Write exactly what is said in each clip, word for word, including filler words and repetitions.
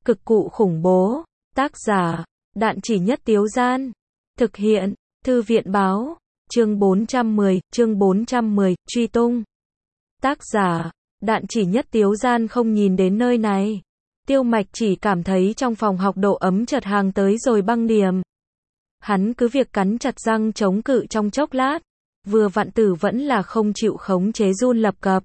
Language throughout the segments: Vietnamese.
Cực cụ khủng bố. Tác giả, Đạn Chỉ Nhất Tiếu Gian. Thực hiện, Thư viện báo. Chương bốn trăm mười, chương bốn trăm mười, truy tung. Tác giả, Đạn Chỉ Nhất Tiếu Gian không nhìn đến nơi này. Tiêu Mạch chỉ cảm thấy trong phòng học độ ấm chợt hàng tới rồi băng điểm. Hắn cứ việc cắn chặt răng chống cự trong chốc lát. Vừa vặn tử vẫn là không chịu khống chế run lập cập.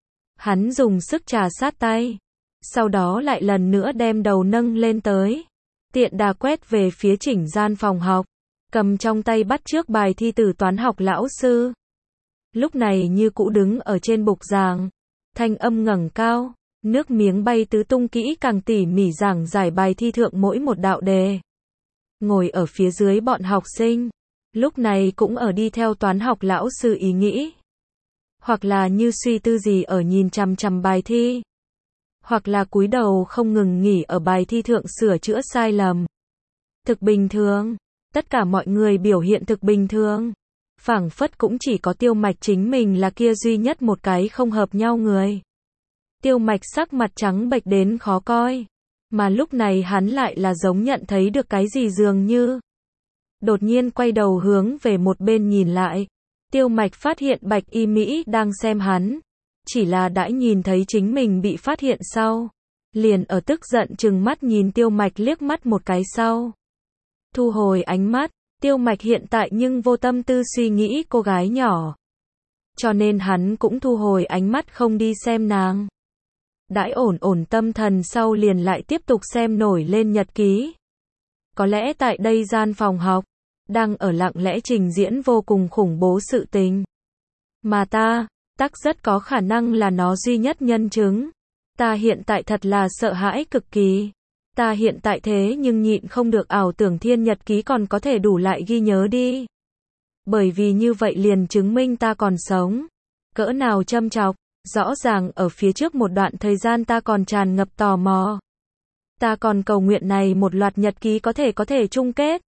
Hắn dùng sức trà sát tay. Sau đó lại lần nữa đem đầu nâng lên tới. Tiện đà quét về phía chỉnh gian phòng học. Cầm trong tay bắt trước bài thi từ toán học lão sư. Lúc này như cũ đứng ở trên bục giảng. Thanh âm ngẩng cao. Nước miếng bay tứ tung kỹ càng tỉ mỉ giảng giải bài thi thượng mỗi một đạo đề. Ngồi ở phía dưới bọn học sinh. Lúc này cũng ở đi theo toán học lão sư ý nghĩ. Hoặc là như suy tư gì ở nhìn chằm chằm bài thi. Hoặc là cúi đầu không ngừng nghỉ ở bài thi thượng sửa chữa sai lầm. Thực bình thường. Tất cả mọi người biểu hiện thực bình thường. Phảng phất cũng chỉ có Tiêu Mạch chính mình là kia duy nhất một cái không hợp nhau người. Tiêu Mạch sắc mặt trắng bệch đến khó coi. Mà lúc này hắn lại là giống nhận thấy được cái gì dường như. Đột nhiên quay đầu hướng về một bên nhìn lại. Tiêu Mạch phát hiện Bạch Y Mỹ đang xem hắn. Chỉ là đã nhìn thấy chính mình bị phát hiện sau. Liền ở tức giận trừng mắt nhìn Tiêu Mạch liếc mắt một cái sau. Thu hồi ánh mắt, Tiêu Mạch hiện tại nhưng vô tâm tư suy nghĩ cô gái nhỏ. Cho nên hắn cũng thu hồi ánh mắt không đi xem nàng. Đãi ổn ổn tâm thần sau liền lại tiếp tục xem nổi lên nhật ký. Có lẽ tại đây gian phòng học, đang ở lặng lẽ trình diễn vô cùng khủng bố sự tình. Mà ta, tắc rất có khả năng là nó duy nhất nhân chứng. Ta hiện tại thật là sợ hãi cực kỳ. Ta hiện tại thế nhưng nhịn không được ảo tưởng thiên nhật ký còn có thể đủ lại ghi nhớ đi. Bởi vì như vậy liền chứng minh ta còn sống. Cỡ nào châm chọc, rõ ràng ở phía trước một đoạn thời gian ta còn tràn ngập tò mò. Ta còn cầu nguyện này một loạt nhật ký có thể có thể chung kết.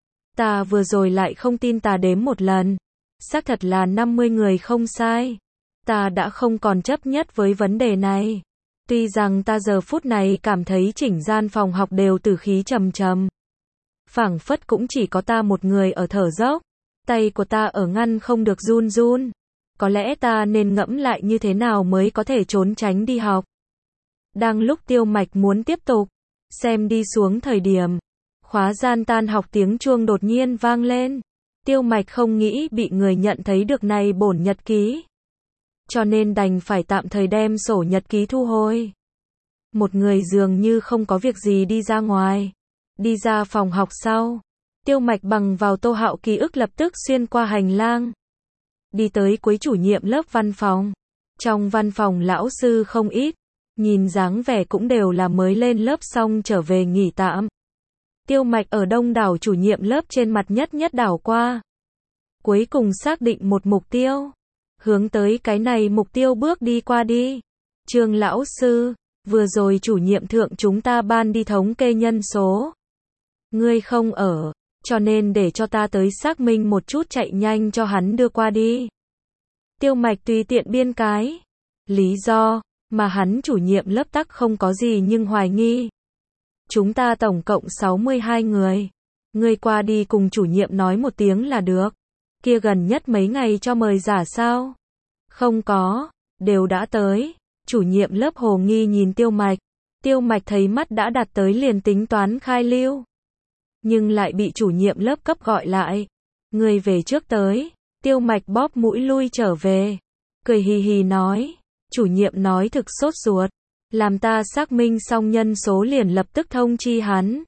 Ta vừa rồi lại không tin ta đếm một lần. Xác thật là năm mươi người không sai. Ta đã không còn chấp nhất với vấn đề này. Tuy rằng ta giờ phút này cảm thấy chỉnh gian phòng học đều tử khí trầm trầm. Phảng phất cũng chỉ có ta một người ở thở dốc. Tay của ta ở ngăn không được run run. Có lẽ ta nên ngẫm lại như thế nào mới có thể trốn tránh đi học. Đang lúc Tiêu Mạch muốn tiếp tục xem đi xuống thời điểm, khóa gian tan học tiếng chuông đột nhiên vang lên. Tiêu Mạch không nghĩ bị người nhận thấy được này bổn nhật ký. Cho nên đành phải tạm thời đem sổ nhật ký thu hồi. Một người dường như không có việc gì đi ra ngoài. Đi ra phòng học sau. Tiêu Mạch bằng vào Tô Hạo ký ức lập tức xuyên qua hành lang. Đi tới cuối chủ nhiệm lớp văn phòng. Trong văn phòng lão sư không ít. Nhìn dáng vẻ cũng đều là mới lên lớp xong trở về nghỉ tạm. Tiêu Mạch ở đông đảo chủ nhiệm lớp trên mặt nhất nhất đảo qua. Cuối cùng xác định một mục tiêu. Hướng tới cái này mục tiêu bước đi qua đi. Trương lão sư, vừa rồi chủ nhiệm thượng chúng ta ban đi thống kê nhân số. Ngươi không ở, cho nên để cho ta tới xác minh một chút chạy nhanh cho hắn đưa qua đi. Tiêu Mạch tùy tiện biên cái. Lý do, mà hắn chủ nhiệm lớp tắc không có gì nhưng hoài nghi. Chúng ta tổng cộng sáu mươi hai người. Ngươi qua đi cùng chủ nhiệm nói một tiếng là được. Kia gần nhất mấy ngày cho mời giả sao? Không có, đều đã tới. Chủ nhiệm lớp hồ nghi nhìn Tiêu Mạch. Tiêu Mạch thấy mắt đã đặt tới liền tính toán khai lưu. Nhưng lại bị chủ nhiệm lớp cấp gọi lại. Người về trước tới. Tiêu Mạch bóp mũi lui trở về. Cười hì hì nói. Chủ nhiệm nói thực sốt ruột. Làm ta xác minh xong nhân số liền lập tức thông chi hắn.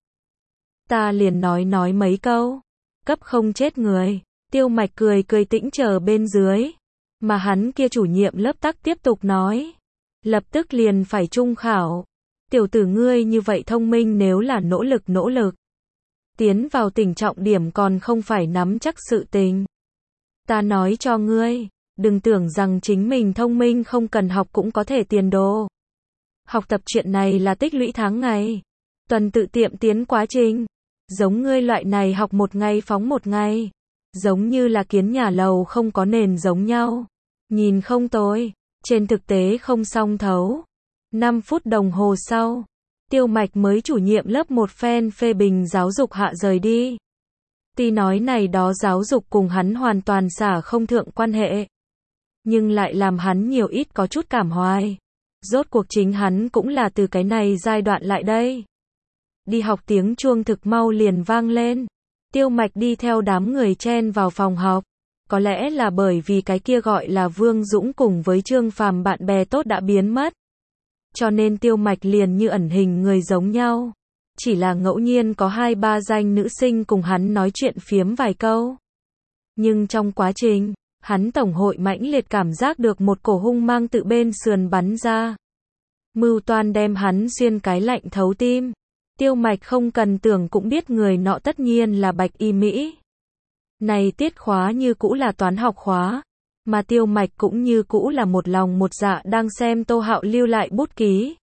Ta liền nói nói mấy câu. Cấp không chết người. Tiêu Mạch cười cười tĩnh chờ bên dưới. Mà hắn kia chủ nhiệm lớp tắc tiếp tục nói. Lập tức liền phải trung khảo. Tiểu tử ngươi như vậy thông minh nếu là nỗ lực nỗ lực. Tiến vào tỉnh trọng điểm còn không phải nắm chắc sự tình. Ta nói cho ngươi. Đừng tưởng rằng chính mình thông minh không cần học cũng có thể tiền đồ. Học tập chuyện này là tích lũy tháng ngày. Tuần tự tiệm tiến quá trình. Giống ngươi loại này học một ngày phóng một ngày. Giống như là kiến nhà lầu không có nền giống nhau. Nhìn không tồi. Trên thực tế không song thấu. năm phút đồng hồ sau. Tiêu Mạch mới chủ nhiệm lớp một phen phê bình giáo dục hạ rời đi. Tuy nói này đó giáo dục cùng hắn hoàn toàn xả không thượng quan hệ, nhưng lại làm hắn nhiều ít có chút cảm hoài. Rốt cuộc chính hắn cũng là từ cái này giai đoạn lại đây. Đi học tiếng chuông thực mau liền vang lên. Tiêu Mạch đi theo đám người chen vào phòng học. Có lẽ là bởi vì cái kia gọi là Vương Dũng cùng với Trương Phàm bạn bè tốt đã biến mất. Cho nên Tiêu Mạch liền như ẩn hình người giống nhau. Chỉ là ngẫu nhiên có hai ba danh nữ sinh cùng hắn nói chuyện phiếm vài câu. Nhưng trong quá trình, hắn tổng hội mãnh liệt cảm giác được một cổ hung mang tự bên sườn bắn ra. Mưu toan đem hắn xuyên cái lạnh thấu tim. Tiêu Mạch không cần tưởng cũng biết người nọ tất nhiên là Bạch Y Mỹ. Này tiết khóa như cũ là toán học khóa, mà Tiêu Mạch cũng như cũ là một lòng một dạ đang xem Tô Hạo lưu lại bút ký.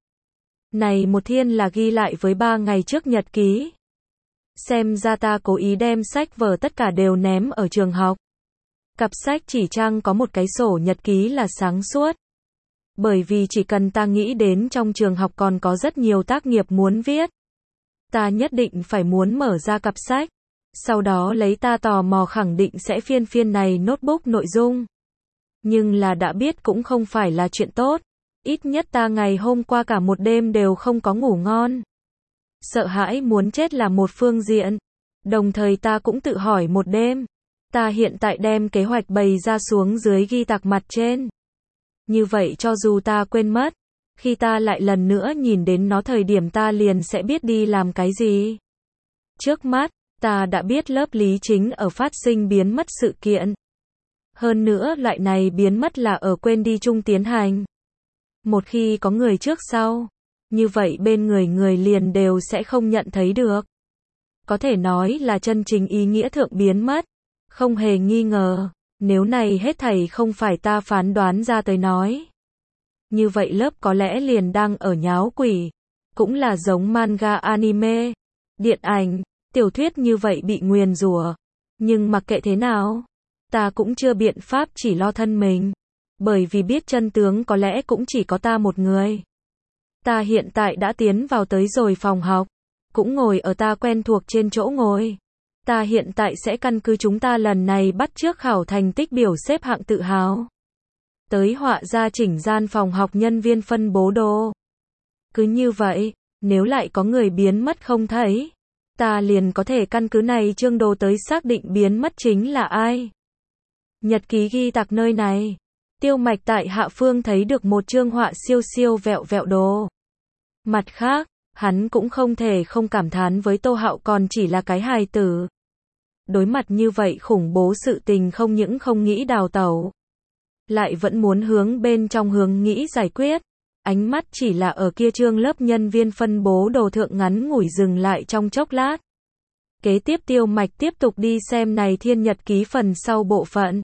Này một thiên là ghi lại với ba ngày trước nhật ký. Xem ra ta cố ý đem sách vở tất cả đều ném ở trường học. Cặp sách chỉ trang có một cái sổ nhật ký là sáng suốt. Bởi vì chỉ cần ta nghĩ đến trong trường học còn có rất nhiều tác nghiệp muốn viết. Ta nhất định phải muốn mở ra cặp sách. Sau đó lấy ta tò mò khẳng định sẽ phiên phiên này notebook nội dung. Nhưng là đã biết cũng không phải là chuyện tốt. Ít nhất ta ngày hôm qua cả một đêm đều không có ngủ ngon. Sợ hãi muốn chết là một phương diện. Đồng thời ta cũng tự hỏi một đêm. Ta hiện tại đem kế hoạch bày ra xuống dưới ghi tạc mặt trên. Như vậy cho dù ta quên mất, khi ta lại lần nữa nhìn đến nó thời điểm ta liền sẽ biết đi làm cái gì. Trước mắt, ta đã biết lớp lý chính ở phát sinh biến mất sự kiện. Hơn nữa loại này biến mất là ở quên đi chung tiến hành. Một khi có người trước sau, như vậy bên người người liền đều sẽ không nhận thấy được. Có thể nói là chân chính ý nghĩa thượng biến mất. Không hề nghi ngờ, nếu này hết thảy không phải ta phán đoán ra tới nói. Như vậy lớp có lẽ liền đang ở nháo quỷ. Cũng là giống manga anime, điện ảnh, tiểu thuyết như vậy bị nguyền rủa. Nhưng mặc kệ thế nào, ta cũng chưa biện pháp chỉ lo thân mình. Bởi vì biết chân tướng có lẽ cũng chỉ có ta một người. Ta hiện tại đã tiến vào tới rồi phòng học, cũng ngồi ở ta quen thuộc trên chỗ ngồi. Ta hiện tại sẽ căn cứ chúng ta lần này bắt chước khảo thành tích biểu xếp hạng tự hào. Tới họa ra chỉnh gian phòng học nhân viên phân bố đồ. Cứ như vậy, nếu lại có người biến mất không thấy, ta liền có thể căn cứ này chương đồ tới xác định biến mất chính là ai. Nhật ký ghi tạc nơi này. Tiêu Mạch tại hạ phương thấy được một chương họa siêu siêu vẹo vẹo đồ. Mặt khác, hắn cũng không thể không cảm thán với Tô Hạo còn chỉ là cái hài tử. Đối mặt như vậy khủng bố sự tình không những không nghĩ đào tẩu, lại vẫn muốn hướng bên trong hướng nghĩ giải quyết. Ánh mắt chỉ là ở kia chương lớp nhân viên phân bố đồ thượng ngắn ngủi dừng lại trong chốc lát. Kế tiếp Tiêu Mạch tiếp tục đi xem này thiên nhật ký phần sau bộ phận.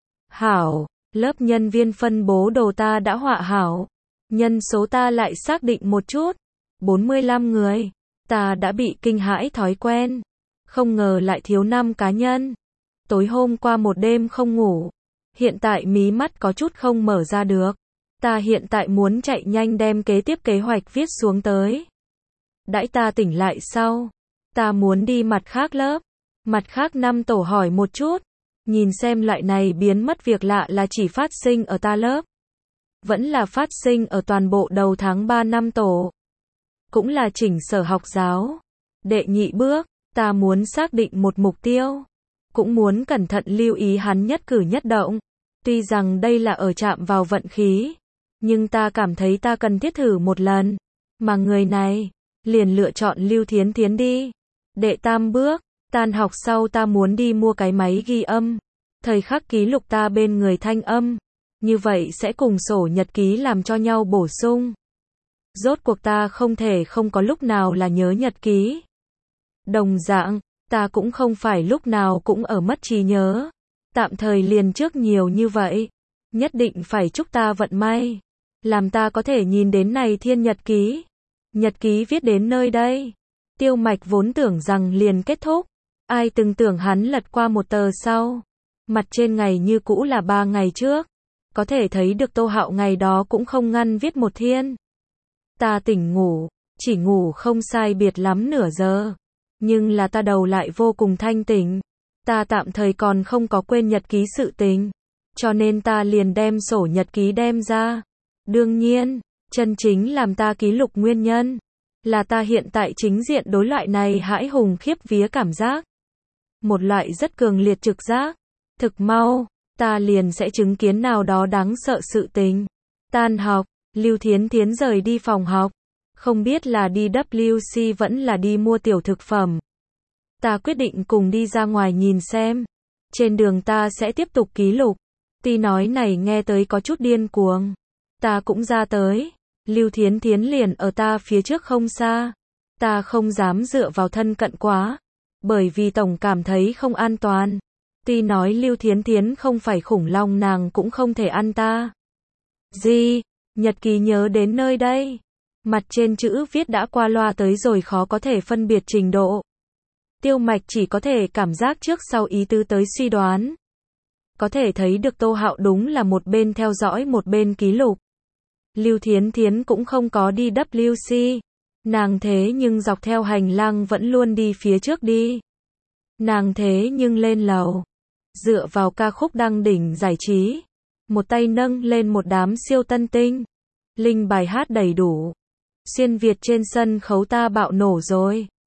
Hảo, lớp nhân viên phân bố đồ ta đã họa hảo. Nhân số ta lại xác định một chút. bốn mươi lăm người. Ta đã bị kinh hãi thói quen. Không ngờ lại thiếu năm cá nhân. Tối hôm qua một đêm không ngủ. Hiện tại mí mắt có chút không mở ra được. Ta hiện tại muốn chạy nhanh đem kế tiếp kế hoạch viết xuống tới. Đãi ta tỉnh lại sau. Ta muốn đi mặt khác lớp. Mặt khác năm tổ hỏi một chút. Nhìn xem loại này biến mất việc lạ là chỉ phát sinh ở ta lớp. Vẫn là phát sinh ở toàn bộ đầu tháng ba năm tổ. Cũng là chỉnh sở học giáo. Đệ nhị bước, ta muốn xác định một mục tiêu. Cũng muốn cẩn thận lưu ý hắn nhất cử nhất động. Tuy rằng đây là ở chạm vào vận khí. Nhưng ta cảm thấy ta cần thiết thử một lần. Mà người này, liền lựa chọn Lưu Thiến Thiến đi. Đệ tam bước, tan học sau ta muốn đi mua cái máy ghi âm. Thời khắc ký lục ta bên người thanh âm. Như vậy sẽ cùng sổ nhật ký làm cho nhau bổ sung. Rốt cuộc ta không thể không có lúc nào là nhớ nhật ký. Đồng dạng, ta cũng không phải lúc nào cũng ở mất trí nhớ. Tạm thời liền trước nhiều như vậy. Nhất định phải chúc ta vận may. Làm ta có thể nhìn đến này thiên nhật ký. Nhật ký viết đến nơi đây. Tiêu Mạch vốn tưởng rằng liền kết thúc. Ai từng tưởng hắn lật qua một tờ sau. Mặt trên ngày như cũ là ba ngày trước. Có thể thấy được Tô Hạo ngày đó cũng không ngăn viết một thiên. Ta tỉnh ngủ. chỉ ngủ không sai biệt lắm nửa giờ. Nhưng là ta đầu lại vô cùng thanh tỉnh. Ta tạm thời còn không có quên nhật ký sự tình. Cho nên ta liền đem sổ nhật ký đem ra. Đương nhiên, chân chính làm ta ký lục nguyên nhân là ta hiện tại chính diện đối loại này hãi hùng khiếp vía cảm giác. Một loại rất cường liệt trực giác. Thực mau, ta liền sẽ chứng kiến nào đó đáng sợ sự tình. Tan học, Lưu Thiến Thiến rời đi phòng học. Không biết là đi W C vẫn là đi mua tiểu thực phẩm. Ta quyết định cùng đi ra ngoài nhìn xem. Trên đường ta sẽ tiếp tục ký lục. Tuy nói này nghe tới có chút điên cuồng. Ta cũng ra tới. Lưu Thiến Thiến liền ở ta phía trước không xa. Ta không dám dựa vào thân cận quá. Bởi vì tổng cảm thấy không an toàn. Tuy nói Lưu Thiến Thiến không phải khủng long nàng cũng không thể ăn ta. Gì? Nhật ký nhớ đến nơi đây. Mặt trên chữ viết đã qua loa tới rồi khó có thể phân biệt trình độ. Tiêu Mạch chỉ có thể cảm giác trước sau ý tứ tới suy đoán. Có thể thấy được Tô Hạo đúng là một bên theo dõi một bên ký lục. Lưu Thiến Thiến cũng không có đi W C. Nàng thế nhưng dọc theo hành lang vẫn luôn đi phía trước đi. Nàng thế nhưng lên lầu. Dựa vào ca khúc đăng đỉnh giải trí. Một tay nâng lên một đám siêu tân tinh. Linh bài hát đầy đủ. Xuyên Việt trên sân khấu ta bạo nổ rồi.